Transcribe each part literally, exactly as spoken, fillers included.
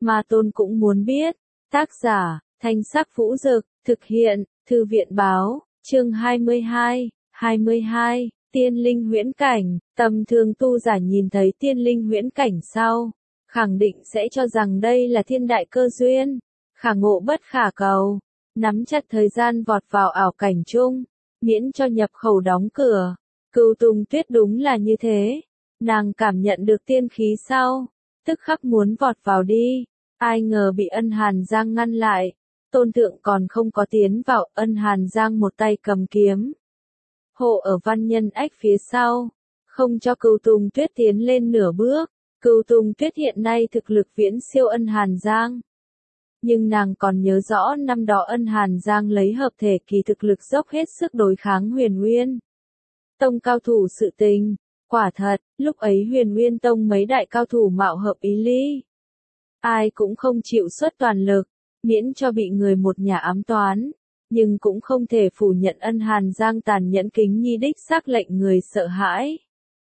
Ma Tôn cũng muốn biết. Tác giả, Thanh Sắc Vũ Dực, thực hiện, Thư viện Báo, chương hai mươi hai, hai mươi hai, tiên linh huyễn cảnh, tầm thường tu giả nhìn thấy tiên linh huyễn cảnh sau, khẳng định sẽ cho rằng đây là thiên đại cơ duyên, khả ngộ bất khả cầu, nắm chặt thời gian vọt vào ảo cảnh chung, miễn cho nhập khẩu đóng cửa. Cửu Tùng Tuyết đúng là như thế, nàng cảm nhận được tiên khí sau, tức khắc muốn vọt vào đi, ai ngờ bị Ân Hàn Giang ngăn lại. Tôn Thượng còn không có tiến vào, Ân Hàn Giang một tay cầm kiếm, hộ ở Văn Nhân Ách phía sau, không cho Cửu Tùng Tuyết tiến lên nửa bước. Cửu Tùng Tuyết hiện nay thực lực viễn siêu Ân Hàn Giang, nhưng nàng còn nhớ rõ năm đó Ân Hàn Giang lấy hợp thể kỳ thực lực dốc hết sức đối kháng Huyền Nguyên Tông cao thủ sự tình. Quả thật, lúc ấy Huyền Nguyên Tông mấy đại cao thủ mạo hợp ý ly, ai cũng không chịu xuất toàn lực, miễn cho bị người một nhà ám toán, nhưng cũng không thể phủ nhận Ân Hàn Giang tàn nhẫn kính nhi đích xác lệnh người sợ hãi.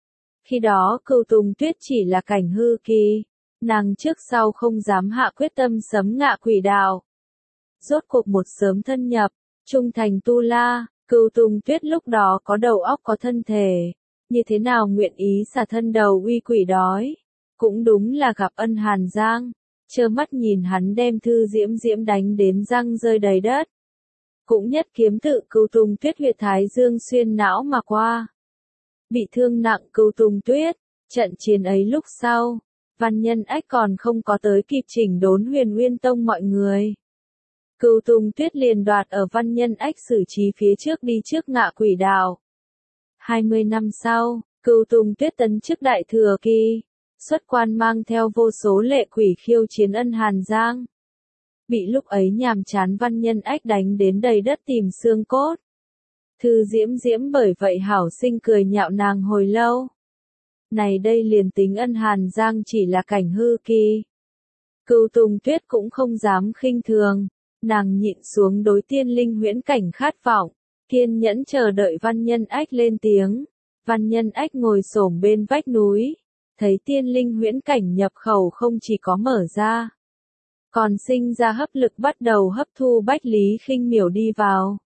Khi đó Cửu Tùng Tuyết chỉ là cảnh hư kỳ, nàng trước sau không dám hạ quyết tâm sấm ngạ quỷ đạo. Rốt cuộc một sớm thân nhập, trung thành tu la, Cửu Tùng Tuyết lúc đó có đầu óc có thân thể, như thế nào nguyện ý xả thân đầu uy quỷ đói. Cũng đúng là gặp Ân Hàn Giang, trơ mắt nhìn hắn đem Thư Diễm Diễm đánh đến răng rơi đầy đất. Cũng nhất kiếm tự Cửu Tùng Tuyết huyệt thái dương xuyên não mà qua. Bị thương nặng Cửu Tùng Tuyết, trận chiến ấy lúc sau, Văn Nhân Ách còn không có tới kịp chỉnh đốn Huyền Nguyên Tông mọi người. Cửu Tùng Tuyết liền đoạt ở Văn Nhân Ách xử trí phía trước đi trước ngạ quỷ đạo. hai mươi năm sau, Cửu Tùng Tuyết tấn chức đại thừa kỳ, xuất quan mang theo vô số lệ quỷ khiêu chiến Ân Hàn Giang. Bị lúc ấy nhàm chán Văn Nhân Ách đánh đến đầy đất tìm xương cốt. Thư Diễm Diễm bởi vậy hảo sinh cười nhạo nàng hồi lâu. Này đây liền tính Ân Hàn Giang chỉ là cảnh hư kỳ, Cửu Tùng Tuyết cũng không dám khinh thường, nàng nhịn xuống đối tiên linh huyễn cảnh khát vọng, kiên nhẫn chờ đợi Văn Nhân Ách lên tiếng. Văn Nhân Ách ngồi xổm bên vách núi, thấy tiên linh huyễn cảnh nhập khẩu không chỉ có mở ra, còn sinh ra hấp lực bắt đầu hấp thu Bách Lý Khinh Miểu đi vào.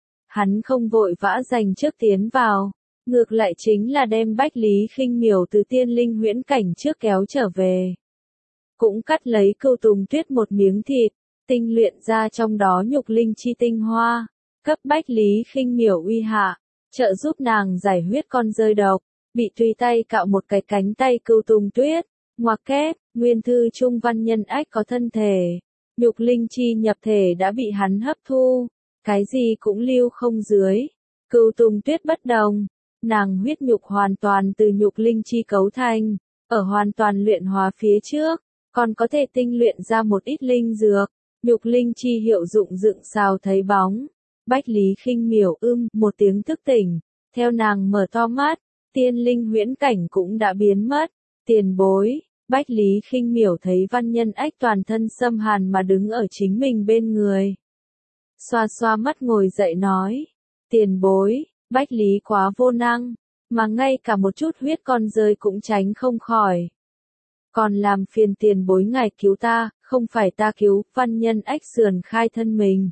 Hắn không vội vã giành trước tiến vào, ngược lại chính là đem Bách Lý Khinh Miểu từ tiên linh huyễn cảnh trước kéo trở về. Cũng cắt lấy Cửu Tùng Tuyết một miếng thịt, tinh luyện ra trong đó nhục linh chi tinh hoa, cấp Bách Lý Khinh Miểu uy hạ, trợ giúp nàng giải huyết con rơi độc. Bị tùy tay cạo một cái cánh tay Cửu Tùng Tuyết, ngoặc kép, nguyên thư trung Văn Nhân Ách có thân thể, nhục linh chi nhập thể đã bị hắn hấp thu, cái gì cũng lưu không dưới. Cửu Tùng Tuyết bất đồng, nàng huyết nhục hoàn toàn từ nhục linh chi cấu thành, ở hoàn toàn luyện hóa phía trước, còn có thể tinh luyện ra một ít linh dược, nhục linh chi hiệu dụng dựng xào thấy bóng. Bách Lý Khinh Miểu ưm một tiếng thức tỉnh, theo nàng mở to mắt, tiên linh huyễn cảnh cũng đã biến mất. Tiền bối, Bách Lý Khinh Miểu thấy Văn Nhân Ách toàn thân xâm hàn mà đứng ở chính mình bên người. Xoa xoa mắt ngồi dậy nói, tiền bối, Bách Lý quá vô năng, mà ngay cả một chút huyết con rơi cũng tránh không khỏi. Còn làm phiền tiền bối ngài cứu ta, không phải ta cứu. Văn Nhân Ách sườn khai thân mình,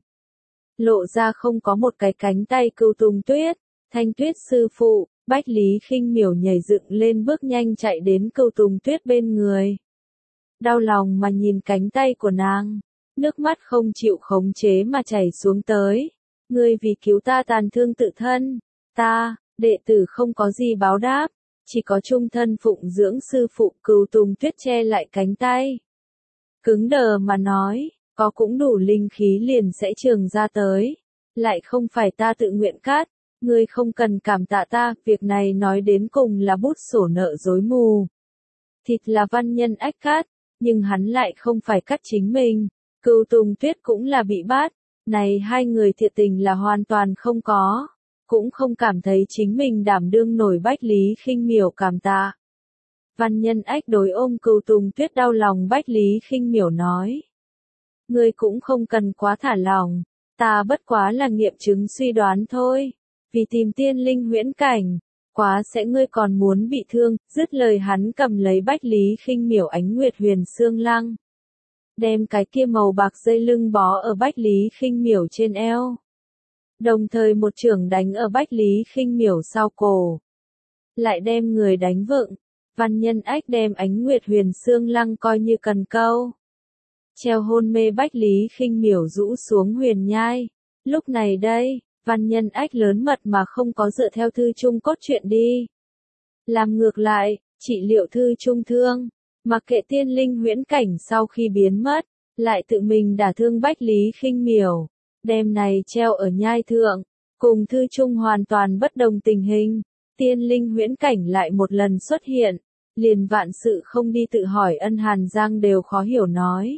lộ ra không có một cái cánh tay Cửu Tùng Tuyết. Thanh Tuyết sư phụ, Bách Lý Khinh Miểu nhảy dựng lên bước nhanh chạy đến Cửu Tùng Tuyết bên người. Đau lòng mà nhìn cánh tay của nàng, nước mắt không chịu khống chế mà chảy xuống tới. Ngươi vì cứu ta tàn thương tự thân, ta, đệ tử không có gì báo đáp, chỉ có trung thân phụng dưỡng sư phụ. Cửu Tùng Tuyết che lại cánh tay, cứng đờ mà nói, có cũng đủ linh khí liền sẽ trường ra tới, lại không phải ta tự nguyện cắt. Ngươi không cần cảm tạ ta, việc này nói đến cùng là bút sổ nợ dối mù. Thịt là Văn Nhân Ách cắt, nhưng hắn lại không phải cắt chính mình. Cửu Tùng Tuyết cũng là bị bắt, này hai người thiệt tình là hoàn toàn không có, cũng không cảm thấy chính mình đảm đương nổi Bách Lý Khinh Miểu cảm tạ. Văn Nhân Ách đối ôm Cửu Tùng Tuyết đau lòng Bách Lý Khinh Miểu nói, ngươi cũng không cần quá thả lòng, ta bất quá là nghiệm chứng suy đoán thôi. Vì tìm tiên linh huyễn cảnh, quá sẽ ngươi còn muốn bị thương. Dứt lời hắn cầm lấy Bách Lý Khinh Miểu Ánh Nguyệt Huyền Xương Lăng, đem cái kia màu bạc dây lưng bó ở Bách Lý Khinh Miểu trên eo. Đồng thời một chưởng đánh ở Bách Lý Khinh Miểu sau cổ. Lại đem người đánh vựng. Văn Nhân Ách đem Ánh Nguyệt Huyền Xương Lăng coi như cần câu. Treo hôn mê Bách Lý Khinh Miểu rũ xuống huyền nhai. Lúc này đây, Văn Nhân Ách lớn mật mà không có dựa theo thư chung cốt truyện đi. Làm ngược lại, trị liệu thư chung thương. Mặc kệ tiên linh huyễn cảnh sau khi biến mất, lại tự mình đả thương Bách Lý Khinh Miểu. Đem này treo ở nhai thượng. Cùng thư chung hoàn toàn bất đồng tình hình. Tiên linh huyễn cảnh lại một lần xuất hiện. Liền vạn sự không đi tự hỏi Ân Hàn Giang đều khó hiểu nói.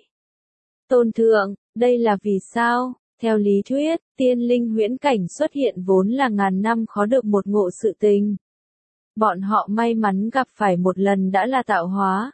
Tôn thượng, đây là vì sao? Theo lý thuyết, tiên linh huyễn cảnh xuất hiện vốn là ngàn năm khó được một ngộ sự tình. Bọn họ may mắn gặp phải một lần đã là tạo hóa.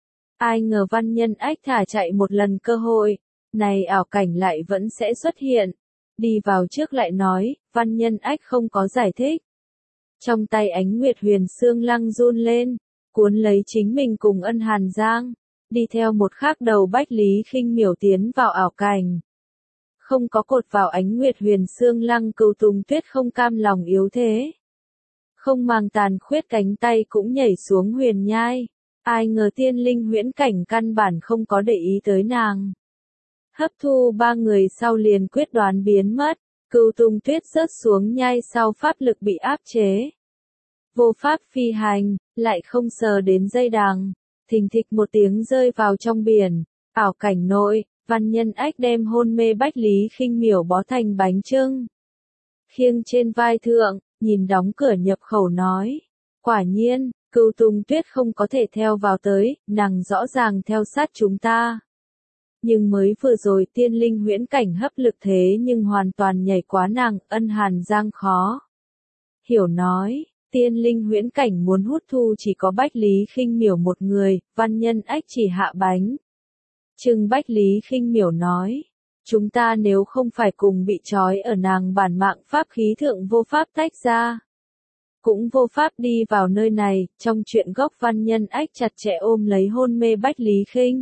Ai ngờ Văn Nhân Ách thả chạy một lần cơ hội, này ảo cảnh lại vẫn sẽ xuất hiện. Đi vào trước lại nói, Văn Nhân Ách không có giải thích. Trong tay Ánh Nguyệt Huyền Xương Lăng run lên, cuốn lấy chính mình cùng Ân Hàn Giang, đi theo một khác đầu Bách Lý Khinh Miểu tiến vào ảo cảnh. Không có cột vào Ánh Nguyệt Huyền Xương Lăng, Cửu Tùng Tuyết không cam lòng yếu thế. Không màng tàn khuyết cánh tay cũng nhảy xuống huyền nhai. Ai ngờ tiên linh huyễn cảnh căn bản không có để ý tới nàng. Hấp thu ba người sau liền quyết đoán biến mất. Cửu Tùng Tuyết rớt xuống nhai sau pháp lực bị áp chế. Vô pháp phi hành, lại không sờ đến dây đằng. Thình thịch một tiếng rơi vào trong biển. Ảo cảnh nội, Văn Nhân Ách đem hôn mê Bách Lý Khinh Miểu bó thành bánh chưng. Khiêng trên vai thượng, nhìn đóng cửa nhập khẩu nói. Quả nhiên, Cửu Tùng Tuyết không có thể theo vào tới, nàng rõ ràng theo sát chúng ta. Nhưng mới vừa rồi tiên linh huyễn cảnh hấp lực thế nhưng hoàn toàn nhảy quá nàng. Ân Hàn Giang khó hiểu nói, tiên linh huyễn cảnh muốn hút thu chỉ có Bách Lý Khinh Miểu một người. Văn Nhân Ách chỉ hạ bánh chưng. Bách Lý Khinh Miểu nói, chúng ta nếu không phải cùng bị trói ở nàng bản mạng pháp khí thượng vô pháp tách ra, cũng vô pháp đi vào nơi này. Trong chuyện gốc Văn Nhân Ách chặt chẽ ôm lấy hôn mê Bách Lý Khinh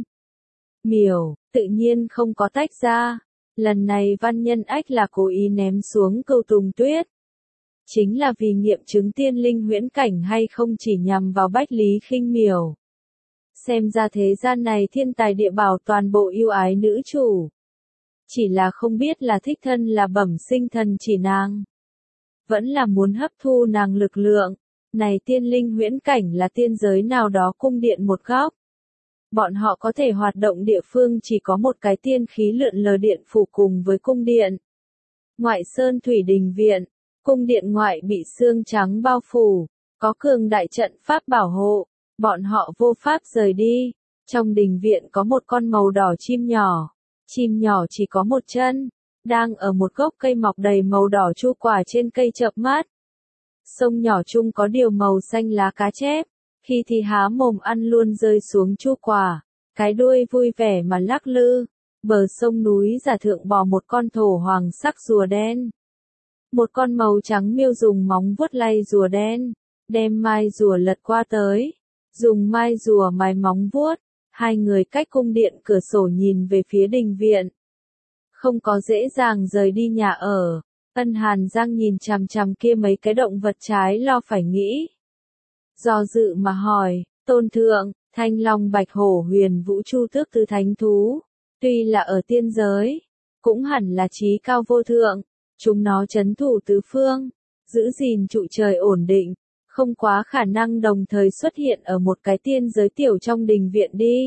Miểu, tự nhiên không có tách ra. Lần này Văn Nhân Ách là cố ý ném xuống Cửu Tùng Tuyết. Chính là vì nghiệm chứng tiên linh huyễn cảnh hay không chỉ nhằm vào Bách Lý Khinh Miểu. Xem ra thế gian này thiên tài địa bảo toàn bộ yêu ái nữ chủ. Chỉ là không biết là thích thân là bẩm sinh thần chỉ nàng. Vẫn là muốn hấp thu nàng lực lượng. Này tiên linh huyễn cảnh là tiên giới nào đó cung điện một góc. Bọn họ có thể hoạt động địa phương chỉ có một cái tiên khí lượn lờ điện phủ cùng với cung điện. Ngoại sơn thủy đình viện, cung điện ngoại bị sương trắng bao phủ, có cường đại trận pháp bảo hộ, bọn họ vô pháp rời đi. Trong đình viện có một con màu đỏ chim nhỏ, chim nhỏ chỉ có một chân, đang ở một gốc cây mọc đầy màu đỏ chu quả trên cây chợp mắt. Sông nhỏ chung có điều màu xanh lá cá chép. Khi thì há mồm ăn luôn rơi xuống chu quả, cái đuôi vui vẻ mà lắc lư. Bờ sông núi giả thượng bò một con thổ hoàng sắc rùa đen. Một con màu trắng miêu dùng móng vuốt lay rùa đen, đem mai rùa lật qua tới, dùng mai rùa mài móng vuốt. Hai người cách cung điện cửa sổ nhìn về phía đình viện. Không có dễ dàng rời đi nhà ở. Ân Hàn Giang nhìn chằm chằm kia mấy cái động vật trái lo phải nghĩ. Do dự mà hỏi, Tôn thượng, Thanh Long Bạch Hổ Huyền Vũ Chu Tước Tứ Thánh Thú, tuy là ở tiên giới, cũng hẳn là trí cao vô thượng, chúng nó trấn thủ tứ phương, giữ gìn trụ trời ổn định, không quá khả năng đồng thời xuất hiện ở một cái tiên giới tiểu trong đình viện đi.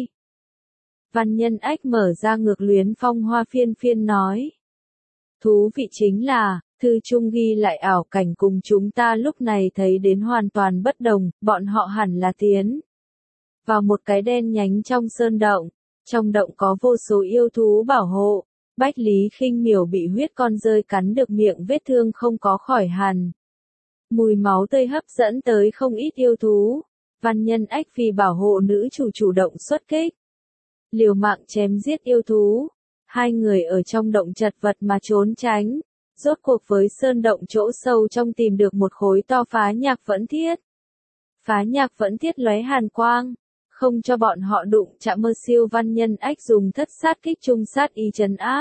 Văn Nhân Ách mở ra ngược luyến phong hoa phiên phiên nói. Thú vị chính là, thư chung ghi lại ảo cảnh cùng chúng ta lúc này thấy đến hoàn toàn bất đồng, bọn họ hẳn là tiến vào một cái đen nhánh trong sơn động, trong động có vô số yêu thú bảo hộ. Bách Lý Khinh Miểu bị huyết con rơi cắn được miệng vết thương không có khỏi hẳn. Mùi máu tươi hấp dẫn tới không ít yêu thú. Văn Nhân Ách vì bảo hộ nữ chủ chủ động xuất kích, liều mạng chém giết yêu thú. Hai người ở trong động chật vật mà trốn tránh, rốt cuộc với sơn động chỗ sâu trong tìm được một khối to phá nhạc vẫn thiết. Phá nhạc vẫn thiết lóe hàn quang, không cho bọn họ đụng chạm mơ siêu văn nhân ách dùng thất sát kích trung sát ý trấn áp.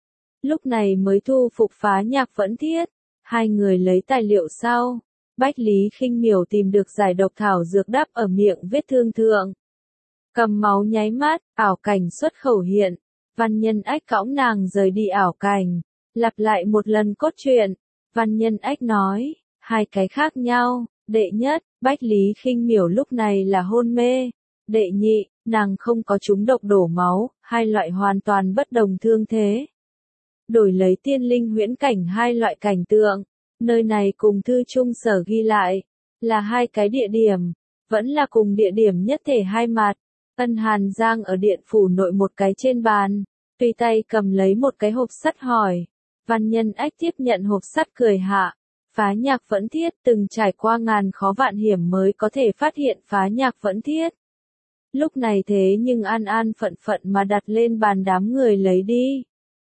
Lúc này mới thu phục Phá Nhạc Vẫn Thiết, hai người lấy tài liệu sau, Bách Lý Khinh Miểu tìm được giải độc thảo dược đắp ở miệng vết thương thượng. Cầm máu nháy mắt, ảo cảnh xuất khẩu hiện, văn nhân ách cõng nàng rời đi ảo cảnh, lặp lại một lần cốt truyện, văn nhân ách nói, hai cái khác nhau, đệ nhất, Bách Lý Khinh Miểu lúc này là hôn mê, đệ nhị, nàng không có trúng độc đổ máu, hai loại hoàn toàn bất đồng thương thế. Đổi lấy tiên linh huyễn cảnh hai loại cảnh tượng, nơi này cùng thư trung sở ghi lại, là hai cái địa điểm, vẫn là cùng địa điểm nhất thể hai mặt. Ân Hàn Giang ở điện phủ nội một cái trên bàn, tùy tay cầm lấy một cái hộp sắt hỏi. Văn nhân ách tiếp nhận hộp sắt cười hạ. Phá Nhạc Vẫn Thiết từng trải qua ngàn khó vạn hiểm mới có thể phát hiện Phá Nhạc Vẫn Thiết. Lúc này thế nhưng an an phận phận mà đặt lên bàn đám người lấy đi.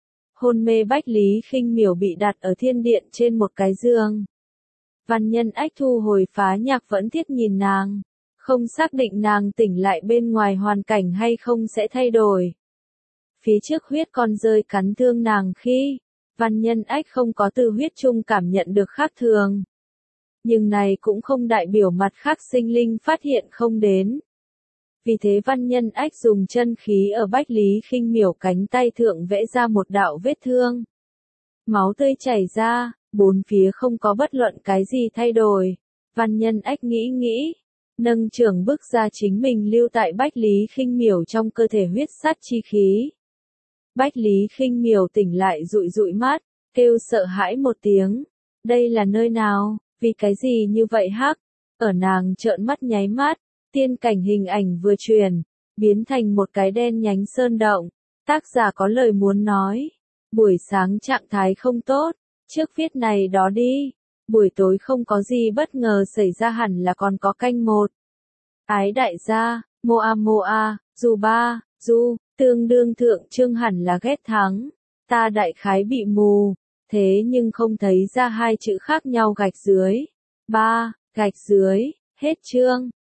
Hôn mê Bách Lý Khinh Miểu bị đặt ở thiên điện trên một cái giường. Văn nhân ách thu hồi Phá Nhạc Vẫn Thiết nhìn nàng. Không xác định nàng tỉnh lại bên ngoài hoàn cảnh hay không sẽ thay đổi. Phía trước huyết con rơi cắn thương nàng khi, văn nhân ách không có từ huyết chung cảm nhận được khác thường. Nhưng này cũng không đại biểu mặt khác sinh linh phát hiện không đến. Vì thế văn nhân ách dùng chân khí ở Bách Lý Khinh Miểu cánh tay thượng vẽ ra một đạo vết thương. Máu tươi chảy ra, bốn phía không có bất luận cái gì thay đổi. Văn nhân ách nghĩ nghĩ. Nâng trưởng bước ra chính mình lưu tại Bách Lý Khinh Miểu trong cơ thể huyết sát chi khí. Bách Lý Khinh Miểu tỉnh lại dụi dụi mắt, kêu sợ hãi một tiếng. Đây là nơi nào, vì cái gì như vậy hắc? Ở nàng trợn mắt nháy mắt, tiên cảnh hình ảnh vừa truyền, biến thành một cái đen nhánh sơn động. Tác giả có lời muốn nói. Buổi sáng trạng thái không tốt, trước viết này đó đi. Buổi tối không có gì bất ngờ xảy ra hẳn là còn có canh một. Ái đại gia, Moa Moa, Du Ba, Du, tương đương thượng trương hẳn là ghét thắng. Ta đại khái bị mù, thế nhưng không thấy ra hai chữ khác nhau gạch dưới. Ba, gạch dưới, hết chương.